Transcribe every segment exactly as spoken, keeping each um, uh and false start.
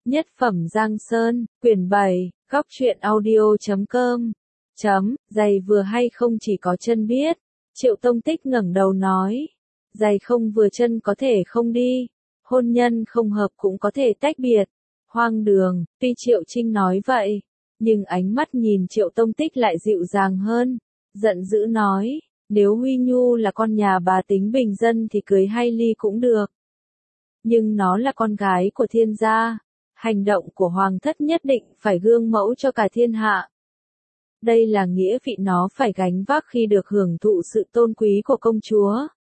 Nhất phẩm Giang Sơn, quyển bảy, góc truyện audio.com. Chấm, giày vừa hay không chỉ có chân biết. Triệu Tông Tích ngẩng đầu nói. Giày không vừa chân có thể không đi. Hôn nhân không hợp cũng có thể tách biệt. Hoang đường, tuy Triệu Trinh nói vậy. Nhưng ánh mắt nhìn Triệu Tông Tích lại dịu dàng hơn. Giận dữ nói. Nếu Huy Nhu là con nhà bà tính bình dân thì cưới hay ly cũng được. Nhưng nó là con gái của thiên gia. Hành động của hoàng thất nhất định phải gương mẫu cho cả thiên hạ. Đây là nghĩa vị nó phải gánh vác khi được hưởng thụ sự tôn quý của công chúa.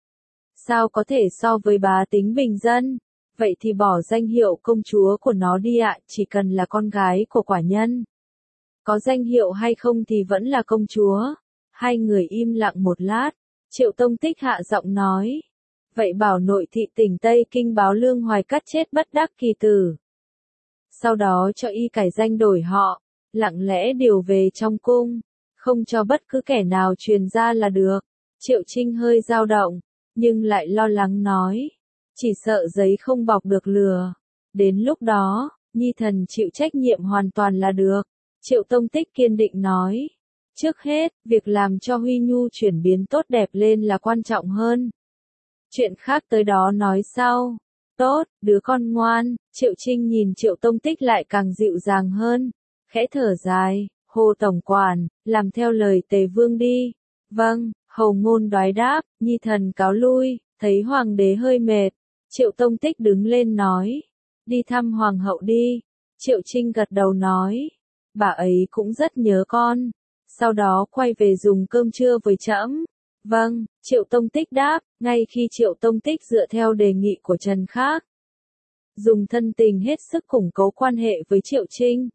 Sao có thể so với bá tính bình dân? Vậy thì bỏ danh hiệu công chúa của nó đi ạ, chỉ cần là con gái của quả nhân. Có danh hiệu hay không thì vẫn là công chúa. Hai người im lặng một lát, Triệu Tông Tích hạ giọng nói. Vậy bảo nội thị tỉnh Tây Kinh báo Lương Hoài Cắt chết bất đắc kỳ tử. Sau đó cho y cải danh đổi họ, lặng lẽ điều về trong cung, không cho bất cứ kẻ nào truyền ra là được. Triệu Trinh hơi dao động, nhưng lại lo lắng nói, chỉ sợ giấy không bọc được lửa. Đến lúc đó, nhi thần chịu trách nhiệm hoàn toàn là được. Triệu Tông Tích kiên định nói, trước hết, việc làm cho Huy Nhu chuyển biến tốt đẹp lên là quan trọng hơn. Chuyện khác tới đó nói sau. Tốt, đứa con ngoan. Triệu Trinh nhìn Triệu Tông Tích lại càng dịu dàng hơn. Khẽ thở dài, Hồ Tổng Quản, làm theo lời Tề Vương đi. Vâng, Hầu Ngôn đoái đáp, nhi thần cáo lui. Thấy Hoàng đế hơi mệt, Triệu Tông Tích đứng lên nói. Đi thăm Hoàng hậu đi. Triệu Trinh gật đầu nói. Bà ấy cũng rất nhớ con. Sau đó quay về dùng cơm trưa với trẫm. Vâng, Triệu Tông Tích đáp, ngay khi Triệu Tông Tích dựa theo đề nghị của Trần Khác. Dùng thân tình hết sức củng cố quan hệ với Triệu Trinh.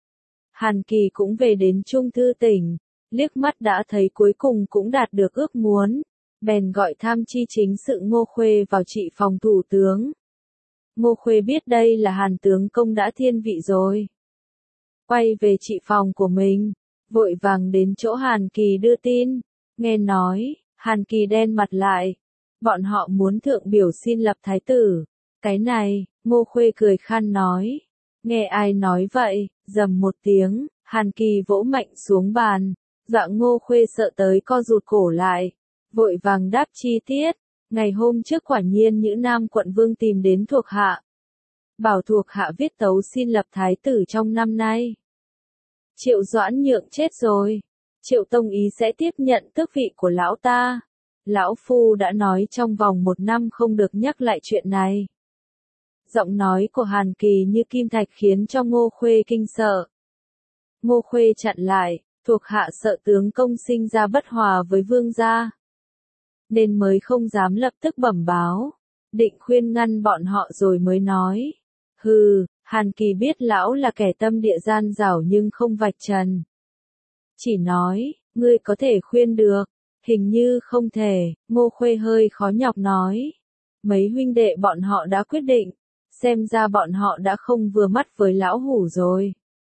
Hàn Kỳ cũng về đến Trung Thư tỉnh, liếc mắt đã thấy cuối cùng cũng đạt được ước muốn. Bèn gọi tham chi chính sự Ngô Khuê vào trị phòng thủ tướng. Ngô Khuê biết đây là Hàn tướng công đã thiên vị rồi. Quay về trị phòng của mình, vội vàng đến chỗ Hàn Kỳ đưa tin. Nghe nói, Hàn Kỳ đen mặt lại. Bọn họ muốn thượng biểu xin lập thái tử. Cái này, Ngô Khuê cười khan nói. Nghe ai nói vậy, rầm một tiếng, Hàn Kỳ vỗ mạnh xuống bàn. Dọa Ngô Khuê sợ tới co rụt cổ lại. Vội vàng đáp chi tiết. Ngày hôm trước quả nhiên Nhữ Nam quận vương tìm đến thuộc hạ. Bảo thuộc hạ viết tấu xin lập thái tử trong năm nay. Triệu Doãn Nhượng chết rồi. Triệu Tông Ý sẽ tiếp nhận tước vị của lão ta. Lão Phu đã nói trong vòng một năm không được nhắc lại chuyện này. Giọng nói của Hàn Kỳ như kim thạch khiến cho Ngô Khuê kinh sợ. Ngô Khuê chặn lại, thuộc hạ sợ tướng công sinh ra bất hòa với vương gia. Nên mới không dám lập tức bẩm báo. Định khuyên ngăn bọn họ rồi mới nói. Hừ, Hàn Kỳ biết lão là kẻ tâm địa gian dảo nhưng không vạch trần. Chỉ nói, ngươi có thể khuyên được, hình như không thể. Ngô Khuê hơi khó nhọc nói. Mấy huynh đệ bọn họ đã quyết định, xem ra bọn họ đã không vừa mắt với lão hủ rồi.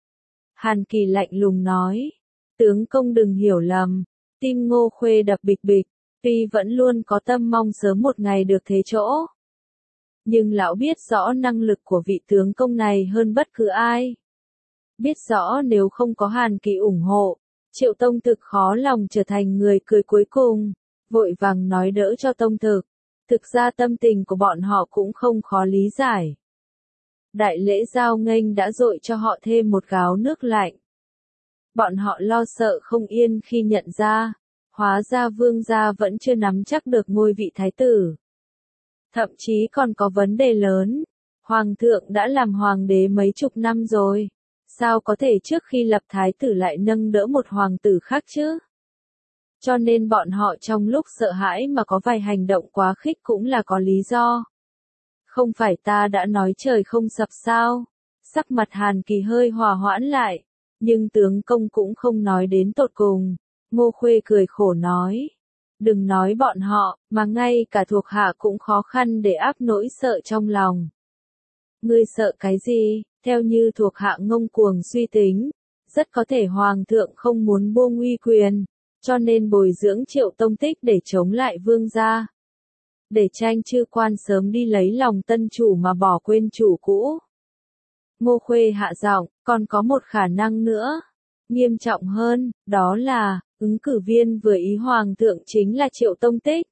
Hàn Kỳ lạnh lùng nói, tướng công đừng hiểu lầm. Tim Ngô Khuê đập bịch bịch, tuy vẫn luôn có tâm mong sớm một ngày được thế chỗ. Nhưng lão biết rõ năng lực của vị tướng công này hơn bất cứ ai. Biết rõ nếu không có Hàn Kỳ ủng hộ, Triệu Tông Thực khó lòng trở thành người cười cuối cùng. Vội vàng nói đỡ cho Tông Thực. Thực ra tâm tình của bọn họ cũng không khó lý giải. Đại lễ giao nghênh đã dội cho họ thêm một gáo nước lạnh. Bọn họ lo sợ không yên khi nhận ra, hóa ra vương gia vẫn chưa nắm chắc được ngôi vị thái tử. Thậm chí còn có vấn đề lớn. Hoàng thượng đã làm hoàng đế mấy chục năm rồi. Sao có thể trước khi lập thái tử lại nâng đỡ một hoàng tử khác chứ? Cho nên bọn họ trong lúc sợ hãi mà có vài hành động quá khích cũng là có lý do. Không phải ta đã nói trời không sập sao? Sắc mặt Hàn Kỳ hơi hòa hoãn lại. Nhưng tướng công cũng không nói đến tột cùng. Ngô Khuê cười khổ nói. Đừng nói bọn họ, mà ngay cả thuộc hạ cũng khó khăn để áp nỗi sợ trong lòng. Ngươi sợ cái gì? Theo như thuộc hạ ngông cuồng suy tính, rất có thể hoàng thượng không muốn buông uy quyền, cho nên bồi dưỡng Triệu Tông Tích để chống lại vương gia. Để tranh chư quan sớm đi lấy lòng tân chủ mà bỏ quên chủ cũ. Ngô Khuê hạ giọng, còn có một khả năng nữa. Nghiêm trọng hơn, đó là, ứng cử viên vừa ý Hoàng thượng chính là Triệu Tông Tích.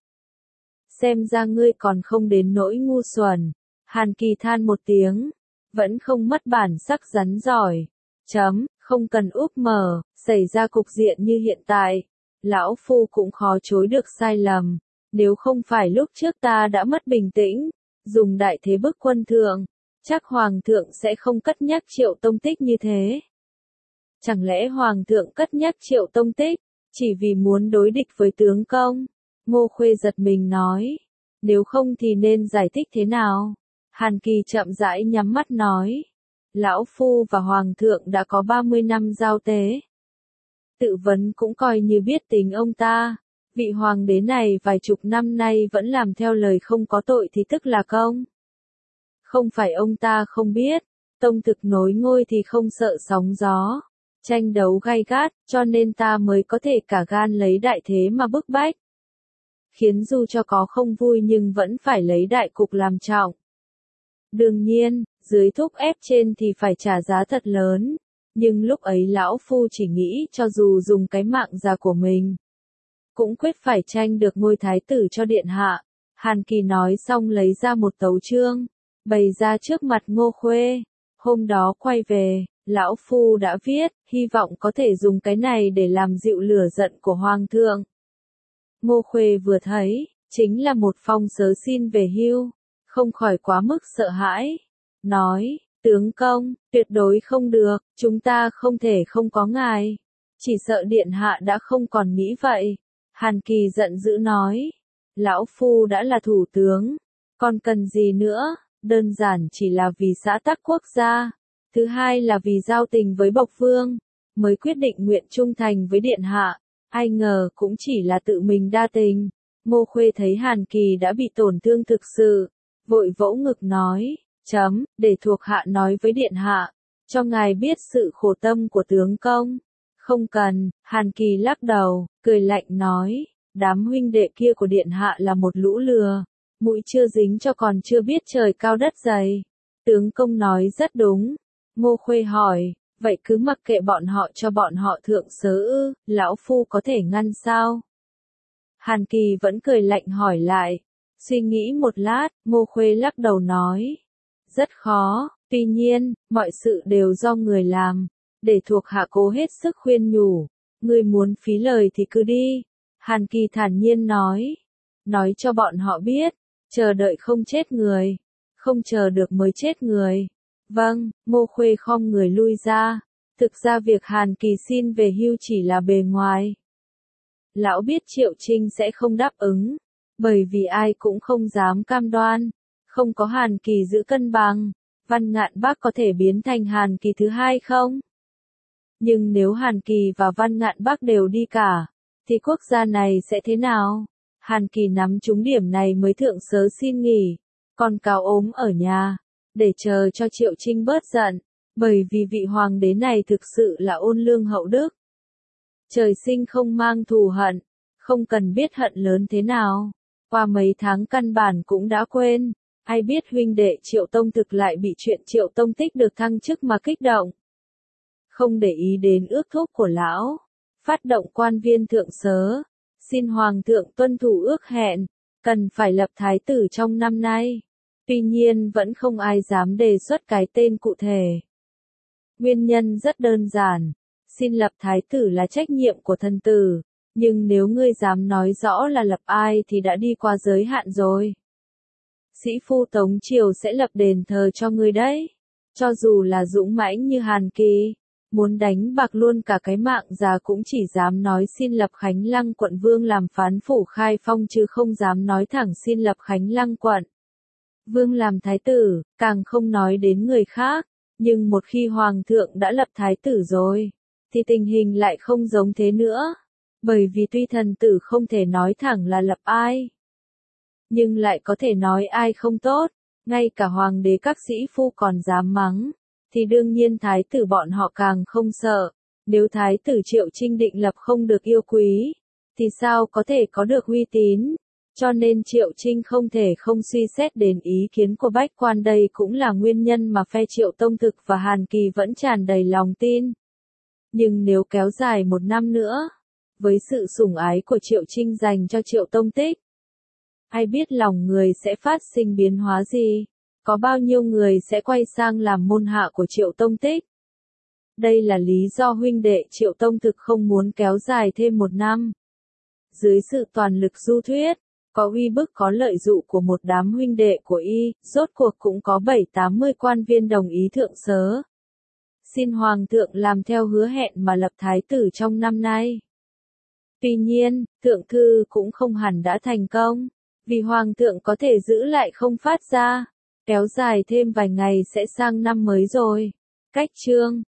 Xem ra ngươi còn không đến nỗi ngu xuẩn. Hàn Kỳ than một tiếng, vẫn không mất bản sắc rắn giỏi. Chấm, không cần úp mở, xảy ra cục diện như hiện tại. Lão Phu cũng khó chối được sai lầm. Nếu không phải lúc trước ta đã mất bình tĩnh, dùng đại thế bức quân thượng, chắc Hoàng thượng sẽ không cất nhắc Triệu Tông Tích như thế. Chẳng lẽ Hoàng thượng cất nhắc Triệu Tông Tích, chỉ vì muốn đối địch với tướng công? Ngô Khuê giật mình nói. Nếu không thì nên giải thích thế nào? Hàn Kỳ chậm rãi nhắm mắt nói. Lão Phu và Hoàng thượng đã có ba mươi năm giao tế. Tự vấn cũng coi như biết tình ông ta. Vị hoàng đế này vài chục năm nay vẫn làm theo lời không có tội thì tức là công. Không phải ông ta không biết, tông thực nối ngôi thì không sợ sóng gió. Tranh đấu gay gắt, cho nên ta mới có thể cả gan lấy đại thế mà bức bách. Khiến dù cho có không vui nhưng vẫn phải lấy đại cục làm trọng. Đương nhiên, dưới thúc ép trên thì phải trả giá thật lớn. Nhưng lúc ấy lão Phu chỉ nghĩ cho dù dùng cái mạng già của mình, cũng quyết phải tranh được ngôi thái tử cho điện hạ. Hàn Kỳ nói xong lấy ra một tấu chương, bày ra trước mặt Ngô Khuê. Hôm đó quay về, lão Phu đã viết, hy vọng có thể dùng cái này để làm dịu lửa giận của Hoàng thượng. Ngô Khuê vừa thấy, chính là một phong sớ xin về hưu, không khỏi quá mức sợ hãi. Nói, tướng công, tuyệt đối không được, chúng ta không thể không có ngài. Chỉ sợ điện hạ đã không còn nghĩ vậy. Hàn Kỳ giận dữ nói, lão Phu đã là thủ tướng, còn cần gì nữa, đơn giản chỉ là vì xã tắc quốc gia. Thứ hai là vì giao tình với Bộc Vương, mới quyết định nguyện trung thành với điện hạ. Ai ngờ cũng chỉ là tự mình đa tình. Ngô Khuê thấy Hàn Kỳ đã bị tổn thương thực sự, vội vỗ ngực nói, chấm, để thuộc hạ nói với điện hạ, cho ngài biết sự khổ tâm của tướng công. Không cần, Hàn Kỳ lắc đầu, cười lạnh nói, đám huynh đệ kia của điện hạ là một lũ lừa, mũi chưa dính cho còn chưa biết trời cao đất dày. Tướng công nói rất đúng. Ngô Khuê hỏi, vậy cứ mặc kệ bọn họ cho bọn họ thượng sớ ư, lão Phu có thể ngăn sao? Hàn Kỳ vẫn cười lạnh hỏi lại. Suy nghĩ một lát, Ngô Khuê lắc đầu nói, rất khó, tuy nhiên, mọi sự đều do người làm. Để thuộc hạ cố hết sức khuyên nhủ, ngươi muốn phí lời thì cứ đi. Hàn Kỳ thản nhiên nói, nói cho bọn họ biết, chờ đợi không chết người, không chờ được mới chết người. Vâng, Ngô Khuê khom người lui ra. Thực ra việc Hàn Kỳ xin về hưu chỉ là bề ngoài. Lão biết Triệu Trinh sẽ không đáp ứng, bởi vì ai cũng không dám cam đoan. Không có Hàn Kỳ giữ cân bằng, Văn Ngạn Bắc có thể biến thành Hàn Kỳ thứ hai không? Nhưng nếu Hàn Kỳ và Văn Ngạn Bắc đều đi cả, thì quốc gia này sẽ thế nào? Hàn Kỳ nắm trúng điểm này mới thượng sớ xin nghỉ, còn Cao ốm ở nhà, để chờ cho Triệu Trinh bớt giận, bởi vì vị hoàng đế này thực sự là ôn lương hậu đức. Trời sinh không mang thù hận, không cần biết hận lớn thế nào. Qua mấy tháng căn bản cũng đã quên, ai biết huynh đệ Triệu Tông thực lại bị chuyện Triệu Tông Tích được thăng chức mà kích động. Không để ý đến ước thúc của lão, phát động quan viên thượng sớ, xin Hoàng thượng tuân thủ ước hẹn, cần phải lập thái tử trong năm nay. Tuy nhiên vẫn không ai dám đề xuất cái tên cụ thể. Nguyên nhân rất đơn giản, xin lập thái tử là trách nhiệm của thần tử, nhưng nếu ngươi dám nói rõ là lập ai thì đã đi qua giới hạn rồi. Sĩ phu Tống Triều sẽ lập đền thờ cho ngươi đấy, cho dù là dũng mãnh như Hàn Kỳ, muốn đánh bạc luôn cả cái mạng già cũng chỉ dám nói xin lập Khánh Lăng quận vương làm phán phủ Khai Phong chứ không dám nói thẳng xin lập Khánh Lăng quận vương làm thái tử, càng không nói đến người khác. Nhưng một khi hoàng thượng đã lập thái tử rồi, thì tình hình lại không giống thế nữa. Bởi vì tuy thần tử không thể nói thẳng là lập ai, nhưng lại có thể nói ai không tốt, ngay cả hoàng đế các sĩ phu còn dám mắng, thì đương nhiên thái tử bọn họ càng không sợ. Nếu thái tử Triệu Trinh định lập không được yêu quý, thì sao có thể có được uy tín? Cho nên Triệu Trinh không thể không suy xét đến ý kiến của bách quan, đây cũng là nguyên nhân mà phe Triệu Tông Thực và Hàn Kỳ vẫn tràn đầy lòng tin. Nhưng nếu kéo dài một năm nữa, với sự sủng ái của Triệu Trinh dành cho Triệu Tông Tích, ai biết lòng người sẽ phát sinh biến hóa gì, có bao nhiêu người sẽ quay sang làm môn hạ của Triệu Tông Tích. Đây là lý do huynh đệ Triệu Tông Thực không muốn kéo dài thêm một năm. Dưới sự toàn lực du thuyết, có uy bức có lợi dụ của một đám huynh đệ của y, rốt cuộc cũng có bảy tám mươi quan viên đồng ý thượng sớ. Xin Hoàng thượng làm theo hứa hẹn mà lập thái tử trong năm nay. Tuy nhiên, thượng thư cũng không hẳn đã thành công, vì Hoàng thượng có thể giữ lại không phát ra, kéo dài thêm vài ngày sẽ sang năm mới rồi. Cách chương